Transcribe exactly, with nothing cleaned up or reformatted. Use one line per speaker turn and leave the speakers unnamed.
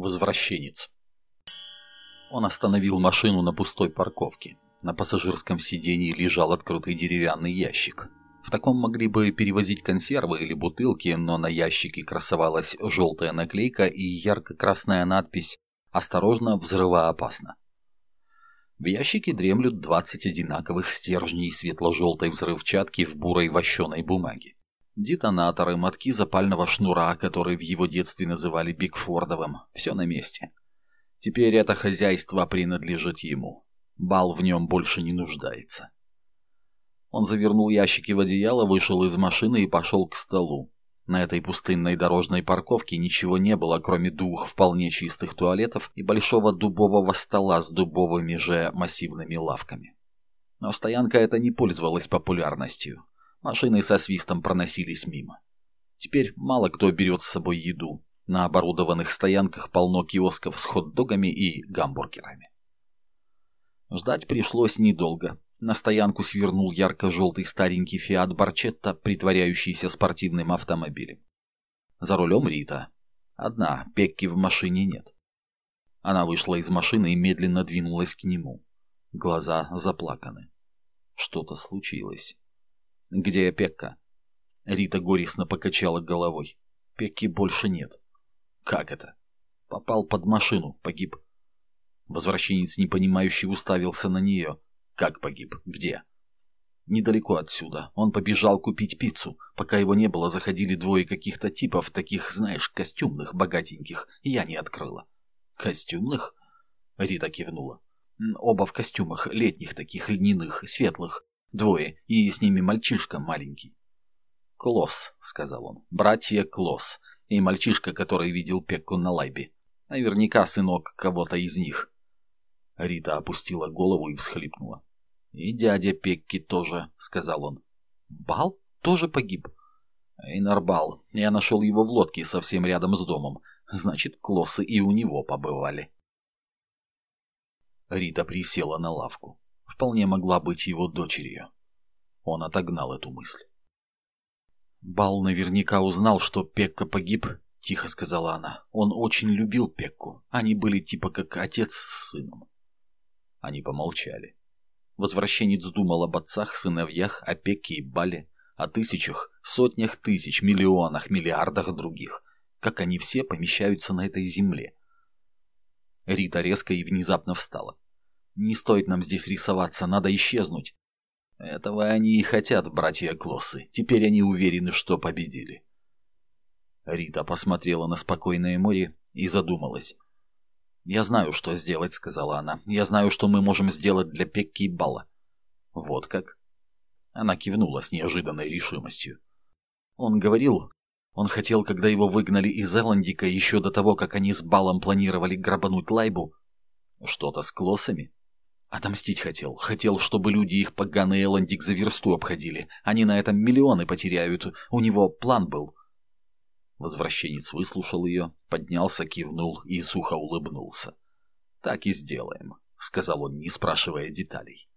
Возвращенец. Он остановил машину на пустой парковке. На пассажирском сиденье лежал открытый деревянный ящик. В таком могли бы перевозить консервы или бутылки, но на ящике красовалась желтая наклейка и ярко-красная надпись «Осторожно, взрывоопасно». В ящике дремлют двадцать одинаковых стержней светло-желтой взрывчатки в бурой вощеной бумаге. Детонаторы, мотки запального шнура, который в его детстве называли Бигфордовым, все на месте. Теперь это хозяйство принадлежит ему. Бал в нем больше не нуждается. Он завернул ящики в одеяло, вышел из машины и пошел к столу. На этой пустынной дорожной парковке ничего не было, кроме двух вполне чистых туалетов и большого дубового стола с дубовыми же массивными лавками. Но стоянка эта не пользовалась популярностью. Машины со свистом проносились мимо. Теперь мало кто берет с собой еду. На оборудованных стоянках полно киосков с хот-догами и гамбургерами. Ждать пришлось недолго. На стоянку свернул ярко-желтый старенький Фиат Барчетта, притворяющийся спортивным автомобилем. За рулем Рита. Одна, Пекки в машине нет. Она вышла из машины и медленно двинулась к нему. Глаза заплаканы. Что-то случилось. «Где Пекка?» Рита горестно покачала головой. «Пекки больше нет». «Как это?» «Попал под машину, погиб». Возвращенец непонимающе уставился на нее. «Как погиб? Где?» «Недалеко отсюда. Он побежал купить пиццу. Пока его не было, заходили двое каких-то типов, таких, знаешь, костюмных, богатеньких. Я не открыла». «Костюмных?» Рита кивнула. «Оба в костюмах, летних таких, льняных, светлых. Двое, и с ними мальчишка маленький». «Клосс», — сказал он, — «братья Клосс, и мальчишка, который видел Пекку на лайбе. Наверняка сынок кого-то из них». Рита опустила голову и всхлипнула. «И дядя Пекки тоже», — сказал он. «Бал? Тоже погиб?» «Эйнар Бал. Я нашел его в лодке совсем рядом с домом. Значит, Клоссы и у него побывали». Рита присела на лавку. Вполне могла быть его дочерью. Он отогнал эту мысль. «Бал наверняка узнал, что Пекка погиб», — тихо сказала она. «Он очень любил Пекку. Они были типа как отец с сыном». Они помолчали. Возвращенец думал об отцах, сыновьях, о Пекке и Бале, о тысячах, сотнях тысяч, миллионах, миллиардах других. Как они все помещаются на этой земле. Рита резко и внезапно встала. «Не стоит нам здесь рисоваться, надо исчезнуть». «Этого они и хотят, братья Клоссы. Теперь они уверены, что победили». Рита посмотрела на спокойное море и задумалась. «Я знаю, что сделать», — сказала она. «Я знаю, что мы можем сделать для Пекки и Бала». «Вот как?» Она кивнула с неожиданной решимостью. «Он говорил, он хотел, когда его выгнали из Элландика, еще до того, как они с Балом планировали грабануть Лайбу». «Что-то с Клоссами?» «Отомстить хотел. Хотел, чтобы люди их поганый Элландик за версту обходили. Они на этом миллионы потеряют. У него план был». Возвращенец выслушал ее, поднялся, кивнул и сухо улыбнулся. «Так и сделаем», — сказал он, не спрашивая деталей.